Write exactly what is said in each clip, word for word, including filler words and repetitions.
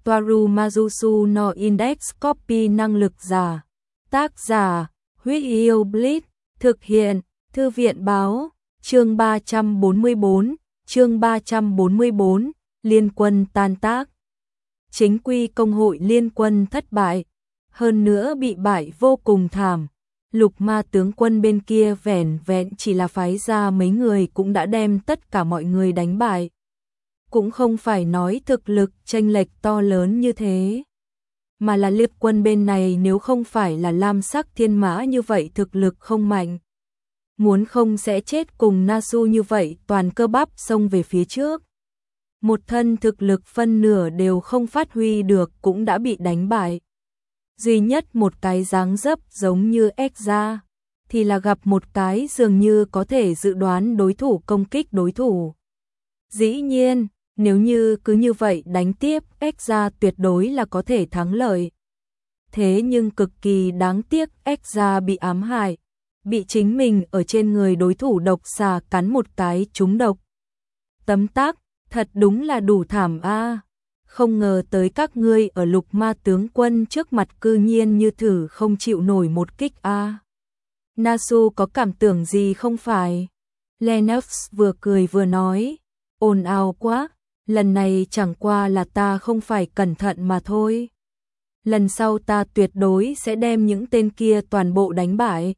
Toaru Majusu no Index Copy năng lực giả. Tác giả, Huyết Yêu Blitz, thực hiện, Thư viện báo, chương ba trăm bốn mươi bốn, chương ba trăm bốn mươi bốn, Liên quân tan tác. Chính quy công hội liên quân thất bại, hơn nữa bị bại vô cùng thảm. Lục ma tướng quân bên kia vẻn vẹn chỉ là phái ra mấy người cũng đã đem tất cả mọi người đánh bại. Cũng không phải nói thực lực chênh lệch to lớn như thế, mà là liệp quân bên này nếu không phải là lam sắc thiên mã như vậy thực lực không mạnh. Muốn không sẽ chết cùng Nasu như vậy toàn cơ bắp xông về phía trước. Một thân thực lực phân nửa đều không phát huy được cũng đã bị đánh bại. Duy nhất một cái dáng dấp giống như Exra, thì là gặp một cái dường như có thể dự đoán đối thủ công kích đối thủ. Dĩ nhiên, nếu như cứ như vậy đánh tiếp, Exra tuyệt đối là có thể thắng lợi. Thế nhưng cực kỳ đáng tiếc, Exra bị ám hại, bị chính mình ở trên người đối thủ độc xà cắn một cái trúng độc. Tấm tắc, thật đúng là đủ thảm a. Không ngờ tới các ngươi ở lục ma tướng quân trước mặt cư nhiên như thử không chịu nổi một kích a. Nasu có cảm tưởng gì không phải? Lennox vừa cười vừa nói, ồn ào quá, lần này chẳng qua là ta không phải cẩn thận mà thôi. Lần sau ta tuyệt đối sẽ đem những tên kia toàn bộ đánh bại.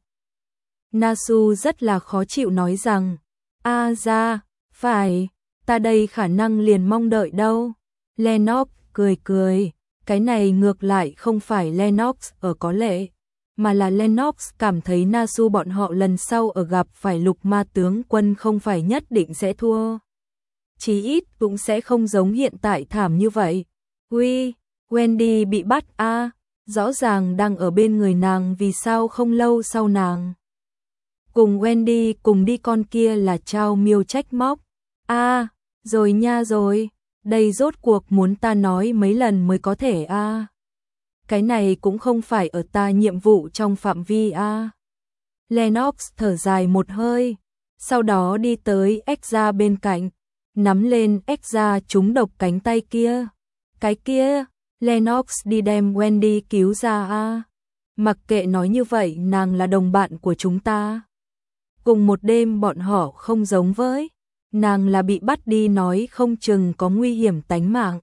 Nasu rất là khó chịu nói rằng, a ra, phải, ta đây khả năng liền mong đợi đâu. Lennox cười cười, cái này ngược lại không phải Lennox ở có lệ, mà là Lennox cảm thấy Nasu bọn họ lần sau ở gặp phải lục ma tướng quân không phải nhất định sẽ thua. Chí ít cũng sẽ không giống hiện tại thảm như vậy. Uy, Wendy bị bắt a, à, rõ ràng đang ở bên người nàng vì sao không lâu sau nàng. Cùng Wendy cùng đi con kia là Trao Miêu trách móc. A, à, rồi nha rồi. Đây rốt cuộc muốn ta nói mấy lần mới có thể a. À. Cái này cũng không phải ở ta nhiệm vụ trong phạm vi a. À. Lennox thở dài một hơi, sau đó đi tới Exra bên cạnh, nắm lên Exra trúng độc cánh tay kia. Cái kia, Lennox đi đem Wendy cứu ra a. À. Mặc kệ nói như vậy, nàng là đồng bạn của chúng ta. Cùng một đêm bọn họ không giống với. Nàng là bị bắt đi nói không chừng có nguy hiểm tánh mạng.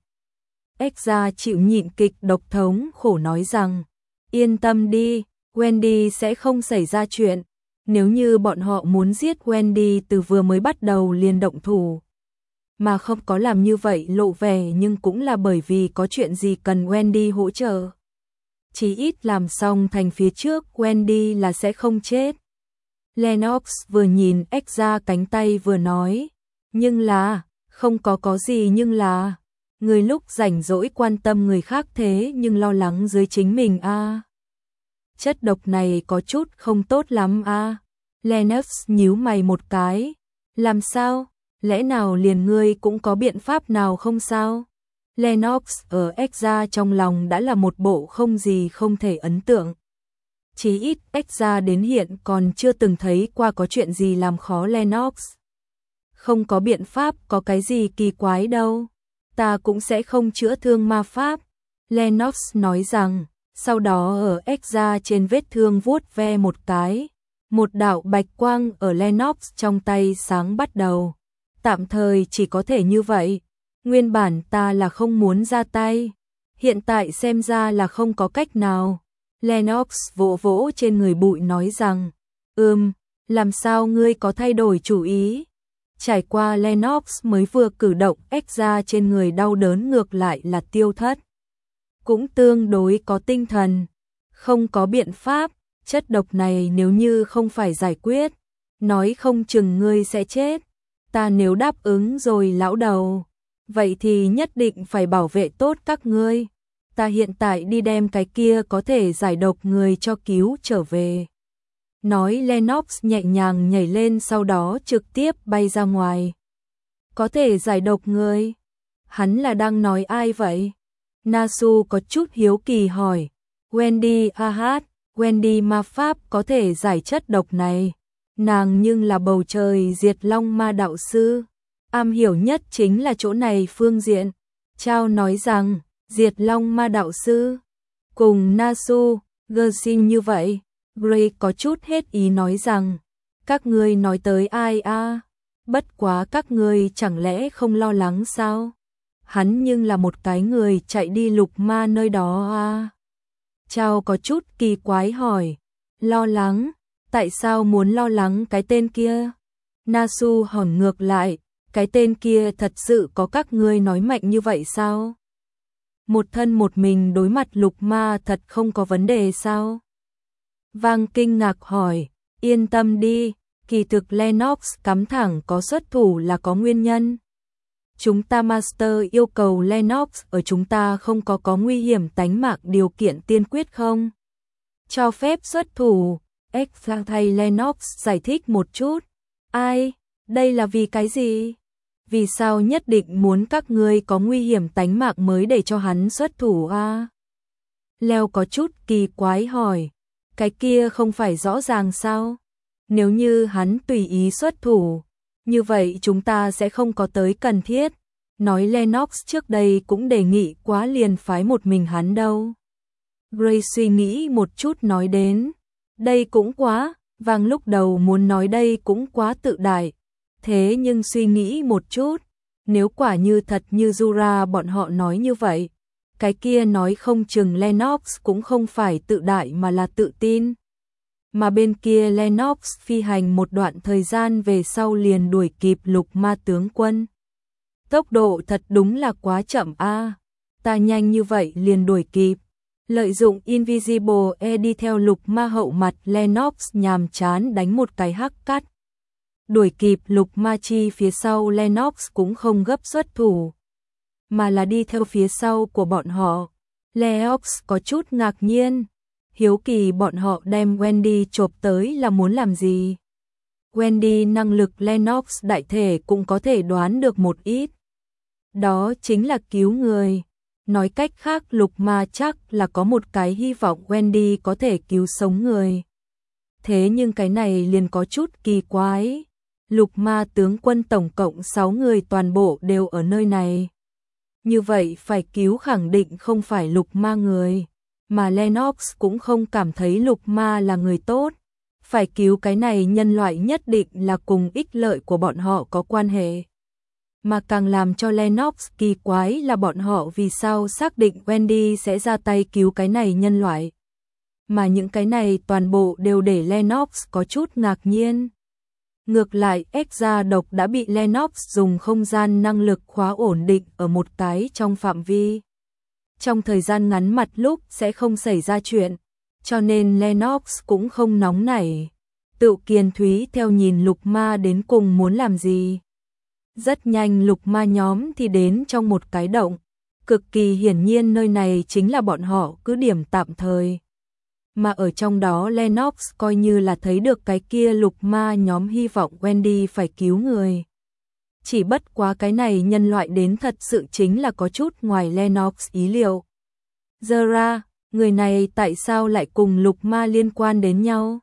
Exra chịu nhịn kịch độc thống khổ nói rằng, yên tâm đi, Wendy sẽ không xảy ra chuyện. Nếu như bọn họ muốn giết Wendy từ vừa mới bắt đầu liền động thủ, mà không có làm như vậy lộ vẻ nhưng cũng là bởi vì có chuyện gì cần Wendy hỗ trợ. Chỉ ít làm xong thành phía trước Wendy là sẽ không chết. Lennox vừa nhìn Exra cánh tay vừa nói, nhưng là, không có có gì nhưng là, người lúc rảnh rỗi quan tâm người khác thế nhưng lo lắng dưới chính mình a. À. Chất độc này có chút không tốt lắm a. À. Lennox nhíu mày một cái, làm sao, lẽ nào liền ngươi cũng có biện pháp nào không sao? Lennox ở Exra trong lòng đã là một bộ không gì không thể ấn tượng. Chí ít Exra đến hiện còn chưa từng thấy qua có chuyện gì làm khó Lennox. Không có biện pháp có cái gì kỳ quái đâu. Ta cũng sẽ không chữa thương ma pháp. Lennox nói rằng, sau đó ở Exra trên vết thương vuốt ve một cái. Một đạo bạch quang ở Lennox trong tay sáng bắt đầu. Tạm thời chỉ có thể như vậy. Nguyên bản ta là không muốn ra tay. Hiện tại xem ra là không có cách nào. Lennox vỗ vỗ trên người bụi nói rằng, ừm, làm sao ngươi có thay đổi chủ ý? Trải qua Lennox mới vừa cử động Exra trên người đau đớn ngược lại là tiêu thất. Cũng tương đối có tinh thần. Không có biện pháp, chất độc này nếu như không phải giải quyết, nói không chừng ngươi sẽ chết. Ta nếu đáp ứng rồi lão đầu, vậy thì nhất định phải bảo vệ tốt các ngươi. Ta hiện tại đi đem cái kia có thể giải độc người cho cứu trở về. Nói Lennox nhẹ nhàng nhảy lên sau đó trực tiếp bay ra ngoài. Có thể giải độc người? Hắn là đang nói ai vậy? Nasu có chút hiếu kỳ hỏi. Wendy Ahat, Wendy ma pháp có thể giải chất độc này. Nàng nhưng là bầu trời diệt long ma đạo sư. Am hiểu nhất chính là chỗ này phương diện. Chao nói rằng, Diệt Long Ma đạo sư, cùng Nasu, Gersin như vậy. Gray có chút hết ý nói rằng, các ngươi nói tới ai a? Bất quá các ngươi chẳng lẽ không lo lắng sao? Hắn nhưng là một cái người chạy đi lục ma nơi đó a. Chao có chút kỳ quái hỏi, lo lắng, tại sao muốn lo lắng cái tên kia? Nasu hỏi ngược lại, cái tên kia thật sự có các ngươi nói mạnh như vậy sao? Một thân một mình đối mặt lục ma thật không có vấn đề sao? Vang kinh ngạc hỏi, yên tâm đi, kỳ thực Lennox cắm thẳng có xuất thủ là có nguyên nhân. Chúng ta Master yêu cầu Lennox ở chúng ta không có có nguy hiểm tánh mạng điều kiện tiên quyết không? Cho phép xuất thủ, Exang thay Lennox giải thích một chút. Ai, đây là vì cái gì? Vì sao nhất định muốn các ngươi có nguy hiểm tánh mạng mới để cho hắn xuất thủ a? À? Leo có chút kỳ quái hỏi, cái kia không phải rõ ràng sao? Nếu như hắn tùy ý xuất thủ, như vậy chúng ta sẽ không có tới cần thiết. Nói Lennox trước đây cũng đề nghị quá liền phái một mình hắn đâu. Gray suy nghĩ một chút nói đến, đây cũng quá, Vang lúc đầu muốn nói đây cũng quá tự đại. Thế nhưng suy nghĩ một chút, nếu quả như thật như Jura bọn họ nói như vậy, cái kia nói không chừng Lennox cũng không phải tự đại mà là tự tin. Mà bên kia Lennox phi hành một đoạn thời gian về sau liền đuổi kịp lục ma tướng quân. Tốc độ thật đúng là quá chậm a. À, ta nhanh như vậy liền đuổi kịp. Lợi dụng Invisible E đi theo lục ma hậu mặt, Lennox nhàm chán đánh một cái hắc cắt. Đuổi kịp lục ma chi phía sau, Lennox cũng không gấp xuất thủ, mà là đi theo phía sau của bọn họ. Lennox có chút ngạc nhiên, hiếu kỳ bọn họ đem Wendy chộp tới là muốn làm gì. Wendy năng lực Lennox đại thể cũng có thể đoán được một ít. Đó chính là cứu người. Nói cách khác lục ma chắc là có một cái hy vọng Wendy có thể cứu sống người. Thế nhưng cái này liền có chút kỳ quái. Lục ma tướng quân tổng cộng sáu người toàn bộ đều ở nơi này. Như vậy phải cứu khẳng định không phải lục ma người. Mà Lennox cũng không cảm thấy lục ma là người tốt. Phải cứu cái này nhân loại nhất định là cùng ích lợi của bọn họ có quan hệ. Mà càng làm cho Lennox kỳ quái là bọn họ vì sao xác định Wendy sẽ ra tay cứu cái này nhân loại. Mà những cái này toàn bộ đều để Lennox có chút ngạc nhiên. Ngược lại, Extra độc đã bị Lennox dùng không gian năng lực khóa ổn định ở một cái trong phạm vi. Trong thời gian ngắn mặt lúc sẽ không xảy ra chuyện, cho nên Lennox cũng không nóng nảy. Tự kiên thúy theo nhìn lục ma đến cùng muốn làm gì. Rất nhanh lục ma nhóm thì đến trong một cái động, cực kỳ hiển nhiên nơi này chính là bọn họ cứ điểm tạm thời. Mà ở trong đó Lennox coi như là thấy được cái kia lục ma nhóm hy vọng Wendy phải cứu người. Chỉ bất quá cái này nhân loại đến thật sự chính là có chút ngoài Lennox ý liệu. Zara, người này tại sao lại cùng lục ma liên quan đến nhau?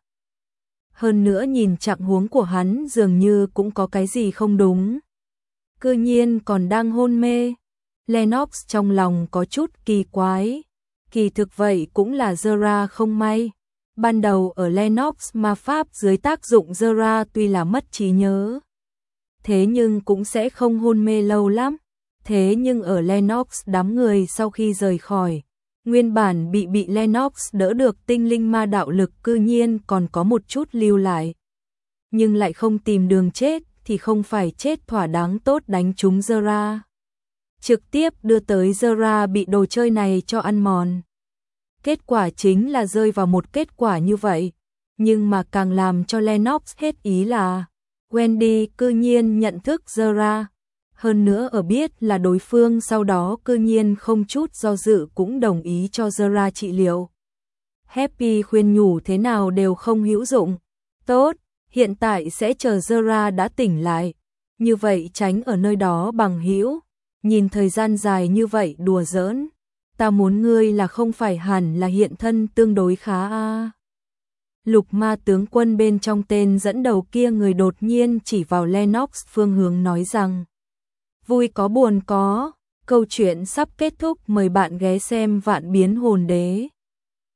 Hơn nữa nhìn trạng huống của hắn dường như cũng có cái gì không đúng. Cư nhiên còn đang hôn mê. Lennox trong lòng có chút kỳ quái. Kỳ thực vậy cũng là Zara không may. Ban đầu ở Lennox ma pháp dưới tác dụng Zara tuy là mất trí nhớ, thế nhưng cũng sẽ không hôn mê lâu lắm. Thế nhưng ở Lennox đám người sau khi rời khỏi, nguyên bản bị bị Lennox đỡ được tinh linh ma đạo lực cư nhiên còn có một chút lưu lại. Nhưng lại không tìm đường chết thì không phải chết thỏa đáng tốt đánh trúng Zara. Trực tiếp đưa tới Zara bị đồ chơi này cho ăn mòn. Kết quả chính là rơi vào một kết quả như vậy. Nhưng mà càng làm cho Lennox hết ý là Wendy cư nhiên nhận thức Zara. Hơn nữa ở biết là đối phương sau đó cư nhiên không chút do dự cũng đồng ý cho Zara trị liệu. Happy khuyên nhủ thế nào đều không hữu dụng. Tốt, hiện tại sẽ chờ Zara đã tỉnh lại. Như vậy tránh ở nơi đó bằng hữu. Nhìn thời gian dài như vậy đùa giỡn. Ta muốn ngươi là không phải hẳn là hiện thân tương đối khá a. À. Lục ma tướng quân bên trong tên dẫn đầu kia người đột nhiên chỉ vào Lennox phương hướng nói rằng. Vui có buồn có, Câu chuyện sắp kết thúc, mời bạn ghé xem Vạn Biến Hồn Đế.